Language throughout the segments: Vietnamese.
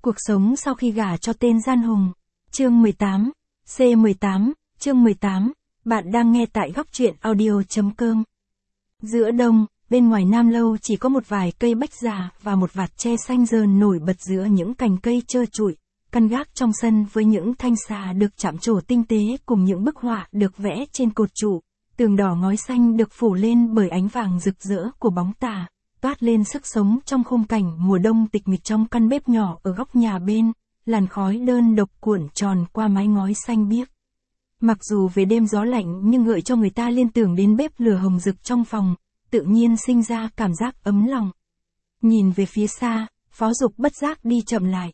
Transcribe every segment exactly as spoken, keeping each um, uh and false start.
Cuộc sống sau khi gả cho tên gian hùng. Chương mười tám. C mười tám, chương mười tám. Bạn đang nghe tại góc truyện audio.com. Giữa đông, bên ngoài Nam Lâu chỉ có một vài cây bách già và một vạt tre xanh dờn nổi bật giữa những cành cây trơ trụi. Căn gác trong sân với những thanh xà được chạm trổ tinh tế cùng những bức họa được vẽ trên cột trụ. Tường đỏ ngói xanh được phủ lên bởi ánh vàng rực rỡ của bóng tà, toát lên sức sống trong khung cảnh mùa đông tịch mịch. Trong căn bếp nhỏ ở góc nhà bên, làn khói đơn độc cuộn tròn qua mái ngói xanh biếc. Mặc dù về đêm gió lạnh nhưng gợi cho người ta liên tưởng đến bếp lửa hồng rực trong phòng, tự nhiên sinh ra cảm giác ấm lòng. Nhìn về phía xa, Phó Dục bất giác đi chậm lại.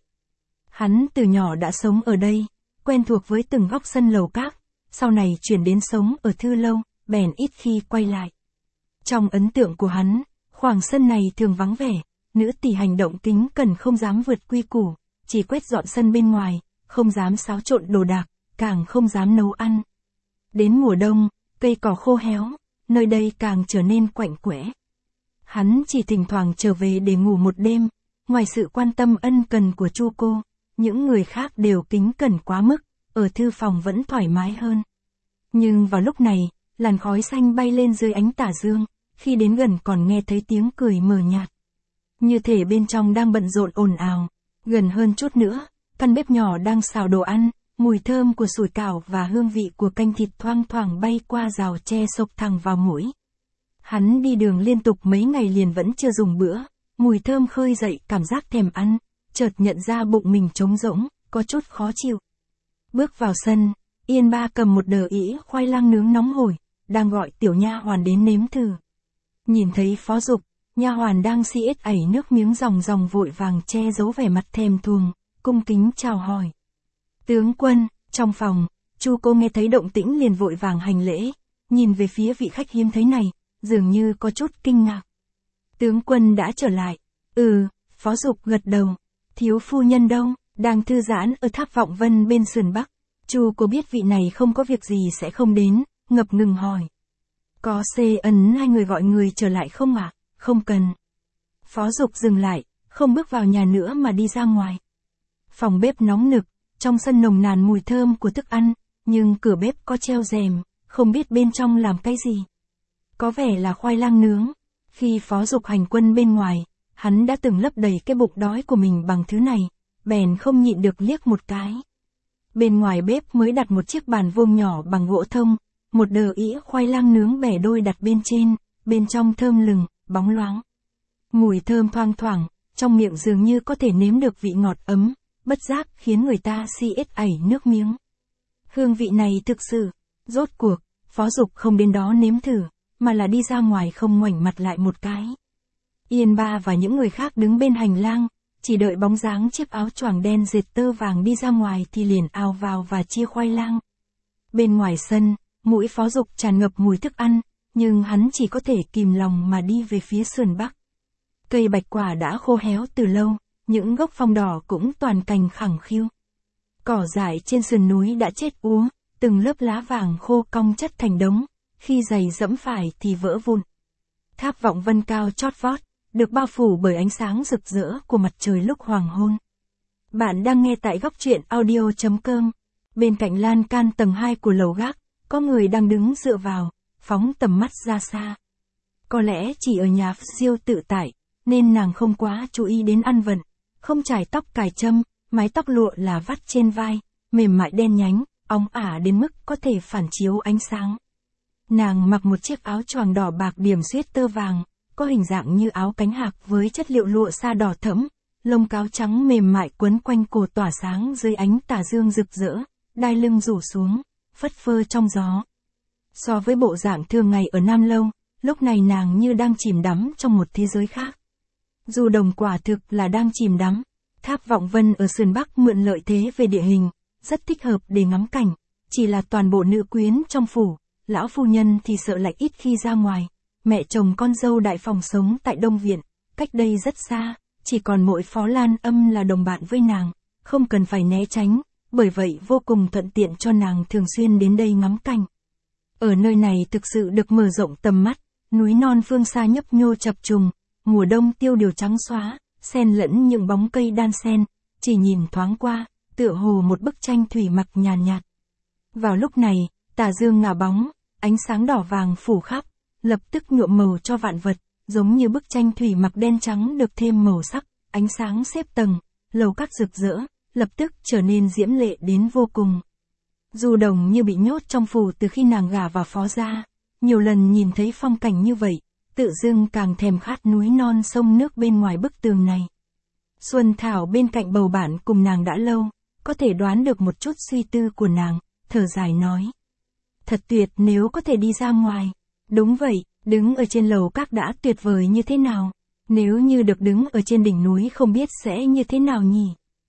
Hắn từ nhỏ đã sống ở đây, quen thuộc với từng góc sân lầu các, sau này chuyển đến sống ở Thư Lâu, bèn ít khi quay lại. Trong ấn tượng của hắn, khoảng sân này thường vắng vẻ, nữ tỳ hành động kính cẩn không dám vượt quy củ, chỉ quét dọn sân bên ngoài, không dám xáo trộn đồ đạc, càng không dám nấu ăn. Đến mùa đông, cây cỏ khô héo, nơi đây càng trở nên quạnh quẽ. Hắn chỉ thỉnh thoảng trở về để ngủ một đêm, ngoài sự quan tâm ân cần của Chu cô, những người khác đều kính cẩn quá mức, ở thư phòng vẫn thoải mái hơn. Nhưng vào lúc này, làn khói xanh bay lên dưới ánh tà dương, khi đến gần còn nghe thấy tiếng cười mờ nhạt. Như thể bên trong đang bận rộn ồn ào. Gần hơn chút nữa, căn bếp nhỏ đang xào đồ ăn, mùi thơm của sủi cảo và hương vị của canh thịt thoang thoảng bay qua rào tre xộc thẳng vào mũi. Hắn đi đường liên tục mấy ngày liền vẫn chưa dùng bữa, mùi thơm khơi dậy cảm giác thèm ăn, chợt nhận ra bụng mình trống rỗng, có chút khó chịu. Bước vào sân, Yên Ba cầm một đờ ĩ khoai lang nướng nóng hổi, đang gọi tiểu nha hoàn đến nếm thử. Nhìn thấy Phó Dục, nha hoàn đang si ết ẩy nước miếng ròng ròng vội vàng che giấu vẻ mặt thèm thuồng, cung kính chào hỏi. Tướng quân, trong phòng, Chu cô nghe thấy động tĩnh liền vội vàng hành lễ, nhìn về phía vị khách hiếm thấy này, dường như có chút kinh ngạc. Tướng quân đã trở lại. Ừ, Phó Dục gật đầu. Thiếu phu nhân đâu? Đang thư giãn ở Tháp Vọng Vân bên sườn Bắc. Chu cô biết vị này không có việc gì sẽ không đến, ngập ngừng hỏi. Có xê ấn hai người gọi người trở lại không ạ? À? Không cần. Phó Dục dừng lại, không bước vào nhà nữa mà đi ra ngoài. Phòng bếp nóng nực, trong sân nồng nàn mùi thơm của thức ăn, nhưng cửa bếp có treo rèm, không biết bên trong làm cái gì. Có vẻ là khoai lang nướng. Khi Phó Dục hành quân bên ngoài, hắn đã từng lấp đầy cái bụng đói của mình bằng thứ này, bèn không nhịn được liếc một cái. Bên ngoài bếp mới đặt một chiếc bàn vuông nhỏ bằng gỗ thông, một đờ ĩ khoai lang nướng bẻ đôi đặt bên trên, bên trong thơm lừng, bóng loáng. Mùi thơm thoang thoảng, trong miệng dường như có thể nếm được vị ngọt ấm, bất giác khiến người ta si ết ẩy nước miếng. Hương vị này thực sự, rốt cuộc, Phó Dục không đến đó nếm thử, mà là đi ra ngoài không ngoảnh mặt lại một cái. Yên Ba và những người khác đứng bên hành lang, chỉ đợi bóng dáng chiếc áo choàng đen dệt tơ vàng đi ra ngoài thì liền ào vào và chia khoai lang. Bên ngoài sân, mũi Phó Dục tràn ngập mùi thức ăn, nhưng hắn chỉ có thể kìm lòng mà đi về phía sườn Bắc. Cây bạch quả đã khô héo từ lâu, những gốc phong đỏ cũng toàn cành khẳng khiu. Cỏ dại trên sườn núi đã chết úa, từng lớp lá vàng khô cong chất thành đống, khi giày dẫm phải thì vỡ vụn. Tháp Vọng Vân cao chót vót, được bao phủ bởi ánh sáng rực rỡ của mặt trời lúc hoàng hôn. Bạn đang nghe tại góc truyện audio.com. Bên cạnh lan can tầng hai của lầu gác, có người đang đứng dựa vào, phóng tầm mắt ra xa. Có lẽ chỉ ở nhà siêu tự tại, nên nàng không quá chú ý đến ăn vận, không chải tóc cài châm, mái tóc lụa là vắt trên vai, mềm mại đen nhánh, óng ả đến mức có thể phản chiếu ánh sáng. Nàng mặc một chiếc áo choàng đỏ bạc điểm xuyết tơ vàng, có hình dạng như áo cánh hạc với chất liệu lụa sa đỏ thẫm, lông cáo trắng mềm mại quấn quanh cổ tỏa sáng dưới ánh tà dương rực rỡ, đai lưng rủ xuống, phất phơ trong gió. So với bộ dạng thường ngày ở Nam Lâu, lúc này nàng như đang chìm đắm trong một thế giới khác. Dù đồng quả thực là đang chìm đắm, Tháp Vọng Vân ở sườn Bắc mượn lợi thế về địa hình, rất thích hợp để ngắm cảnh, chỉ là toàn bộ nữ quyến trong phủ, lão phu nhân thì sợ lạnh ít khi ra ngoài. Mẹ chồng con dâu đại phòng sống tại Đông Viện, cách đây rất xa, chỉ còn mỗi Phó Lan Âm là đồng bạn với nàng, không cần phải né tránh, bởi vậy vô cùng thuận tiện cho nàng thường xuyên đến đây ngắm cảnh. Ở nơi này thực sự được mở rộng tầm mắt, núi non phương xa nhấp nhô chập trùng, mùa đông tiêu điều trắng xóa, xen lẫn những bóng cây đan xen, chỉ nhìn thoáng qua, tựa hồ một bức tranh thủy mặc nhàn nhạt, nhạt. Vào lúc này, tà dương ngả bóng, ánh sáng đỏ vàng phủ khắp, lập tức nhuộm màu cho vạn vật, giống như bức tranh thủy mặc đen trắng được thêm màu sắc, ánh sáng xếp tầng, lầu các rực rỡ, lập tức trở nên diễm lệ đến vô cùng. Du Đồng như bị nhốt trong phủ từ khi nàng gả vào Phó gia, nhiều lần nhìn thấy phong cảnh như vậy, tự dưng càng thèm khát núi non sông nước bên ngoài bức tường này. Xuân Thảo bên cạnh bầu bạn cùng nàng đã lâu, có thể đoán được một chút suy tư của nàng, thở dài nói. Thật tuyệt nếu có thể đi ra ngoài. Đúng vậy, đứng ở trên lầu các đã tuyệt vời như thế nào. Nếu như được đứng ở trên đỉnh núi không biết sẽ như thế nào nhỉ.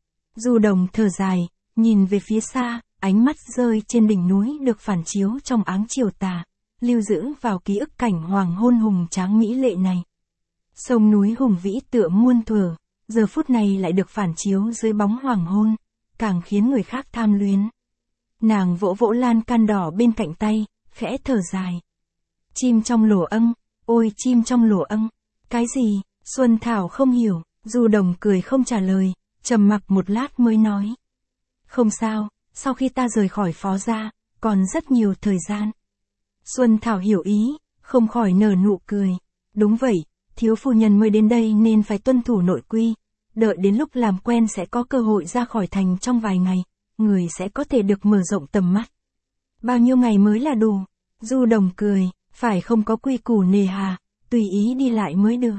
Du Đồng thở dài, nhìn về phía xa, ánh mắt rơi trên đỉnh núi được phản chiếu trong áng chiều tà, lưu giữ vào ký ức cảnh hoàng hôn hùng tráng mỹ lệ này. Sông núi hùng vĩ tựa muôn thuở, giờ phút này lại được phản chiếu dưới bóng hoàng hôn, càng khiến người khác tham luyến. Nàng vỗ vỗ lan can đỏ bên cạnh tay, khẽ thở dài. Chim trong lỗ âng, ôi chim trong lỗ âng, cái gì? Xuân Thảo không hiểu, Du Đồng cười không trả lời, trầm mặc một lát mới nói. Không sao, sau khi ta rời khỏi Phó gia, còn rất nhiều thời gian. Xuân Thảo hiểu ý, không khỏi nở nụ cười. Đúng vậy, thiếu phu nhân mới đến đây nên phải tuân thủ nội quy. Đợi đến lúc làm quen sẽ có cơ hội ra khỏi thành trong vài ngày, người sẽ có thể được mở rộng tầm mắt. Bao nhiêu ngày mới là đủ? Du Đồng cười, phải không có quy củ nề hà, tùy ý đi lại mới được.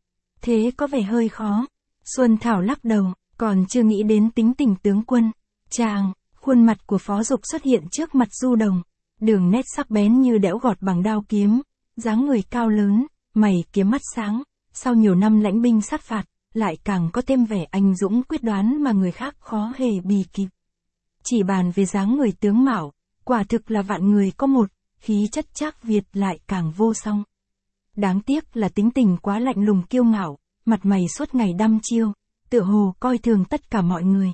Thế có vẻ hơi khó. Xuân Thảo lắc đầu, còn chưa nghĩ đến tính tình tướng quân. Chàng, khuôn mặt của Phó Dục xuất hiện trước mặt Du Đồng, đường nét sắc bén như đẽo gọt bằng đao kiếm, dáng người cao lớn, mày kiếm mắt sáng, sau nhiều năm lãnh binh sát phạt, lại càng có thêm vẻ anh dũng quyết đoán mà người khác khó hề bì kịp. Chỉ bàn về dáng người tướng mạo, quả thực là vạn người có một, khí chất Trác Việt lại càng vô song. Đáng tiếc là tính tình quá lạnh lùng kiêu ngạo, mặt mày suốt ngày đăm chiêu, tựa hồ coi thường tất cả mọi người.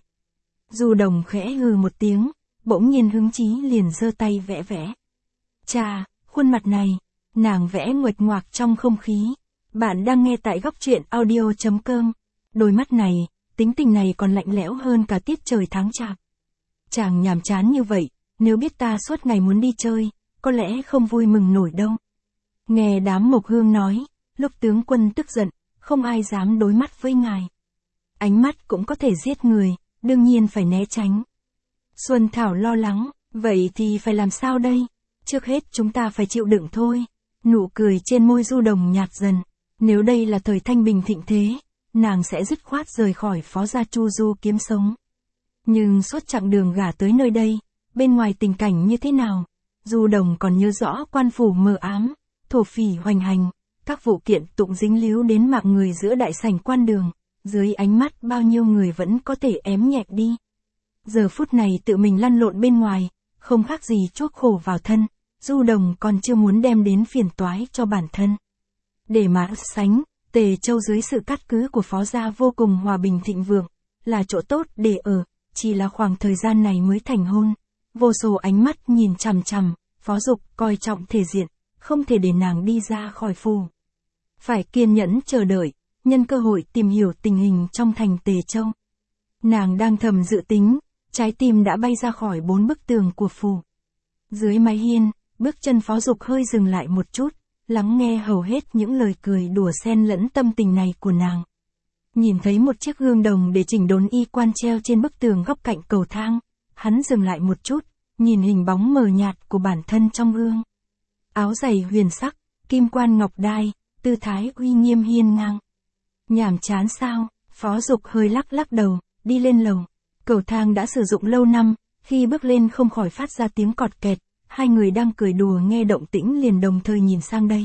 Du Đồng khẽ hừ một tiếng, bỗng nhiên hứng chí liền giơ tay vẽ vẽ. Chà, khuôn mặt này, nàng vẽ nguệch ngoạc trong không khí. Bạn đang nghe tại góc truyện audio chấm com. Đôi mắt này, tính tình này còn lạnh lẽo hơn cả tiết trời tháng chạp. Chàng nhàm chán như vậy, nếu biết ta suốt ngày muốn đi chơi, có lẽ không vui mừng nổi đâu. Nghe đám Mộc Hương nói, lúc tướng quân tức giận, không ai dám đối mắt với ngài. Ánh mắt cũng có thể giết người, đương nhiên phải né tránh. Xuân Thảo lo lắng, vậy thì phải làm sao đây? Trước hết chúng ta phải chịu đựng thôi. Nụ cười trên môi Du Đồng nhạt dần. Nếu đây là thời thanh bình thịnh thế, nàng sẽ dứt khoát rời khỏi Phó gia chu du kiếm sống. Nhưng suốt chặng đường gả tới nơi đây, bên ngoài tình cảnh như thế nào? Du Đồng còn nhớ rõ quan phủ mờ ám, thổ phỉ hoành hành, các vụ kiện tụng dính líu đến mạng người giữa đại sảnh quan đường, dưới ánh mắt bao nhiêu người vẫn có thể ém nhẹt đi. Giờ phút này tự mình lăn lộn bên ngoài, không khác gì chuốc khổ vào thân, Du Đồng còn chưa muốn đem đến phiền toái cho bản thân. Để mà sánh, Tề Châu dưới sự cát cứ của Phó gia vô cùng hòa bình thịnh vượng, là chỗ tốt để ở, chỉ là khoảng thời gian này mới thành hôn. Vô số ánh mắt nhìn chằm chằm, Phó Dục coi trọng thể diện, không thể để nàng đi ra khỏi phủ. Phải kiên nhẫn chờ đợi, nhân cơ hội tìm hiểu tình hình trong thành Tề Châu. Nàng đang thầm dự tính, trái tim đã bay ra khỏi bốn bức tường của phủ. Dưới mái hiên, bước chân Phó Dục hơi dừng lại một chút, lắng nghe hầu hết những lời cười đùa xen lẫn tâm tình này của nàng. Nhìn thấy một chiếc gương đồng để chỉnh đốn y quan treo trên bức tường góc cạnh cầu thang, hắn dừng lại một chút, nhìn hình bóng mờ nhạt của bản thân trong gương. Áo giày huyền sắc, kim quan ngọc đai, tư thái uy nghiêm hiên ngang. Nhàm chán sao? Phó Dục hơi lắc lắc đầu, đi lên lầu. Cầu thang đã sử dụng lâu năm, khi bước lên không khỏi phát ra tiếng cọt kẹt, hai người đang cười đùa nghe động tĩnh liền đồng thời nhìn sang đây.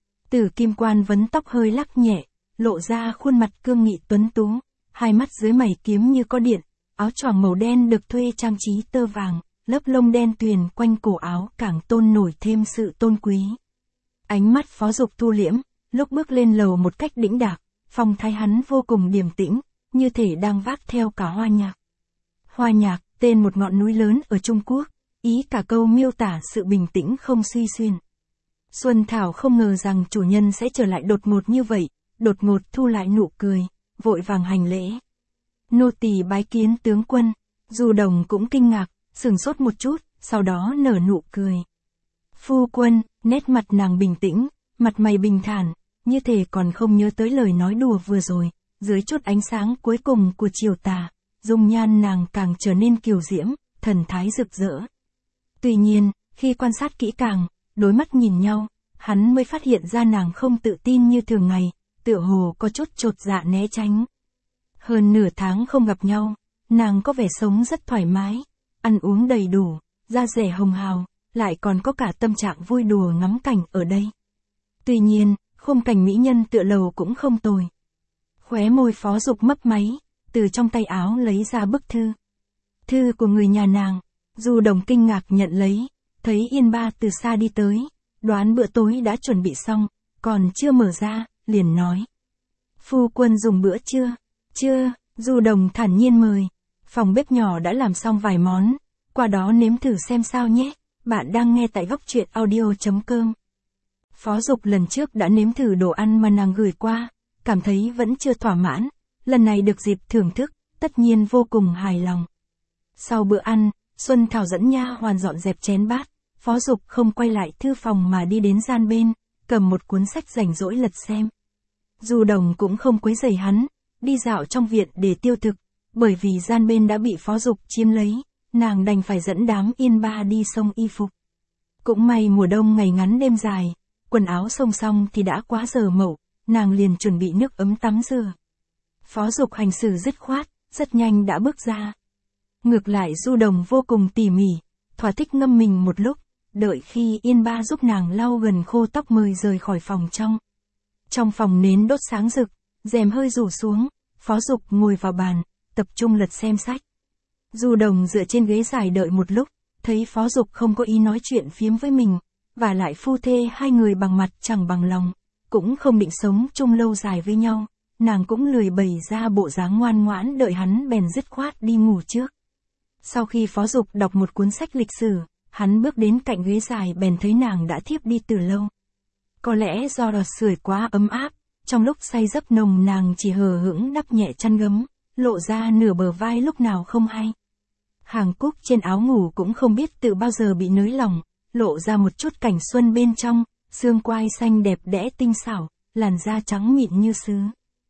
Tử kim quan vấn tóc hơi lắc nhẹ, lộ ra khuôn mặt cương nghị tuấn tú, hai mắt dưới mày kiếm như có điện, áo choàng màu đen được thuê trang trí tơ vàng, lớp lông đen tuyền quanh cổ áo càng tôn nổi thêm sự tôn quý. Ánh mắt Phó Dục thu liễm, lúc bước lên lầu một cách đĩnh đạc, phong thái hắn vô cùng điềm tĩnh, như thể đang vác theo cả hoa nhạc. Hoa nhạc, tên một ngọn núi lớn ở Trung Quốc, ý cả câu miêu tả sự bình tĩnh không suy xuyên. Xuân Thảo không ngờ rằng chủ nhân sẽ trở lại đột ngột như vậy, đột ngột thu lại nụ cười, vội vàng hành lễ. Nô tỳ bái kiến tướng quân. Du Đồng cũng kinh ngạc, sửng sốt một chút, sau đó nở nụ cười. Phu quân, nét mặt nàng bình tĩnh, mặt mày bình thản, như thể còn không nhớ tới lời nói đùa vừa rồi, dưới chút ánh sáng cuối cùng của chiều tà, dung nhan nàng càng trở nên kiều diễm, thần thái rực rỡ. Tuy nhiên, khi quan sát kỹ càng, đối mắt nhìn nhau, hắn mới phát hiện ra nàng không tự tin như thường ngày, tựa hồ có chút chột dạ né tránh. Hơn nửa tháng không gặp nhau, nàng có vẻ sống rất thoải mái, ăn uống đầy đủ, da dẻ hồng hào, lại còn có cả tâm trạng vui đùa ngắm cảnh ở đây. Tuy nhiên, khung cảnh mỹ nhân tựa lầu cũng không tồi. Khóe môi Phó Dục mấp máy, từ trong tay áo lấy ra bức thư. Thư của người nhà nàng. Du Đồng kinh ngạc nhận lấy, thấy Yên Ba từ xa đi tới, đoán bữa tối đã chuẩn bị xong, còn chưa mở ra, liền nói. Phu quân dùng bữa chưa? Chưa, Du Đồng thản nhiên mời. Phòng bếp nhỏ đã làm xong vài món, qua đó nếm thử xem sao nhé. Bạn đang nghe tại góc truyện audio chấm com. Phó Dục lần trước đã nếm thử đồ ăn mà nàng gửi qua, cảm thấy vẫn chưa thỏa mãn, lần này được dịp thưởng thức, tất nhiên vô cùng hài lòng. Sau bữa ăn, Xuân Thảo dẫn nha hoàn dọn dẹp chén bát, Phó Dục không quay lại thư phòng mà đi đến gian bên, cầm một cuốn sách rảnh rỗi lật xem. Du Đồng cũng không quấy rầy hắn, đi dạo trong viện để tiêu thực, bởi vì gian bên đã bị Phó Dục chiếm lấy, nàng đành phải dẫn đám Yên Ba đi xông y phục. Cũng may mùa đông ngày ngắn đêm dài, quần áo xông xong thì đã quá giờ mậu, nàng liền chuẩn bị nước ấm tắm rửa. Phó Dục hành xử dứt khoát, rất nhanh đã bước ra. Ngược lại Du Đồng vô cùng tỉ mỉ, thỏa thích ngâm mình một lúc, đợi khi Yên Ba giúp nàng lau gần khô tóc mới rời khỏi phòng trong. Trong phòng nến đốt sáng rực, rèm hơi rủ xuống, Phó Dục ngồi vào bàn, tập trung lật xem sách. Du Đồng dựa trên ghế dài đợi một lúc, thấy Phó Dục không có ý nói chuyện phiếm với mình, và lại phu thê hai người bằng mặt chẳng bằng lòng, cũng không định sống chung lâu dài với nhau, nàng cũng lười bày ra bộ dáng ngoan ngoãn đợi hắn bèn dứt khoát đi ngủ trước. Sau khi Phó Dục đọc một cuốn sách lịch sử, hắn bước đến cạnh ghế dài bèn thấy nàng đã thiếp đi từ lâu. Có lẽ do lò sưởi quá ấm áp, trong lúc say giấc nồng nàng chỉ hờ hững đắp nhẹ chăn gấm, lộ ra nửa bờ vai lúc nào không hay. Hàng cúc trên áo ngủ cũng không biết từ bao giờ bị nới lỏng, lộ ra một chút cảnh xuân bên trong, xương quai xanh đẹp đẽ tinh xảo, làn da trắng mịn như sứ.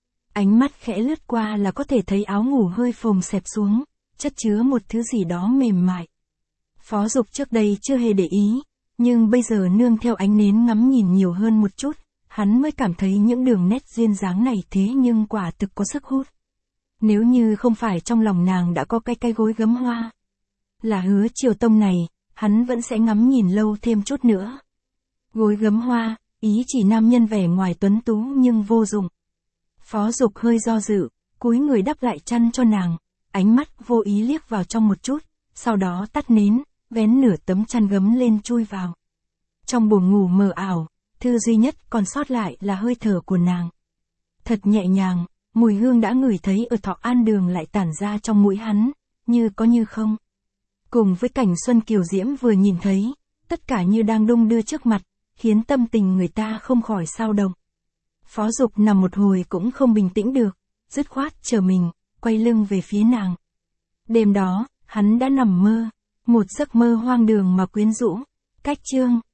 Ánh mắt khẽ lướt qua là có thể thấy áo ngủ hơi phồng xẹp xuống, chất chứa một thứ gì đó mềm mại. Phó Dục trước đây chưa hề để ý, nhưng bây giờ nương theo ánh nến ngắm nhìn nhiều hơn một chút, hắn mới cảm thấy những đường nét duyên dáng này thế nhưng quả thực có sức hút. Nếu như không phải trong lòng nàng đã có cái cái gối gấm hoa, là Hứa Triều Tông này, hắn vẫn sẽ ngắm nhìn lâu thêm chút nữa. Gối gấm hoa, ý chỉ nam nhân vẻ ngoài tuấn tú nhưng vô dụng. Phó Dục hơi do dự, cúi người đắp lại chăn cho nàng, ánh mắt vô ý liếc vào trong một chút, sau đó tắt nến, vén nửa tấm chăn gấm lên chui vào. Trong buồng ngủ mờ ảo, thứ duy nhất còn sót lại là hơi thở của nàng. Thật nhẹ nhàng, mùi hương đã ngửi thấy ở Thọ An Đường lại tản ra trong mũi hắn, như có như không. Cùng với cảnh xuân kiều diễm vừa nhìn thấy, tất cả như đang đung đưa trước mặt, khiến tâm tình người ta không khỏi xao động. Phó Dục nằm một hồi cũng không bình tĩnh được, dứt khoát trở mình, quay lưng về phía nàng. Đêm đó, hắn đã nằm mơ, một giấc mơ hoang đường mà quyến rũ. Cách chương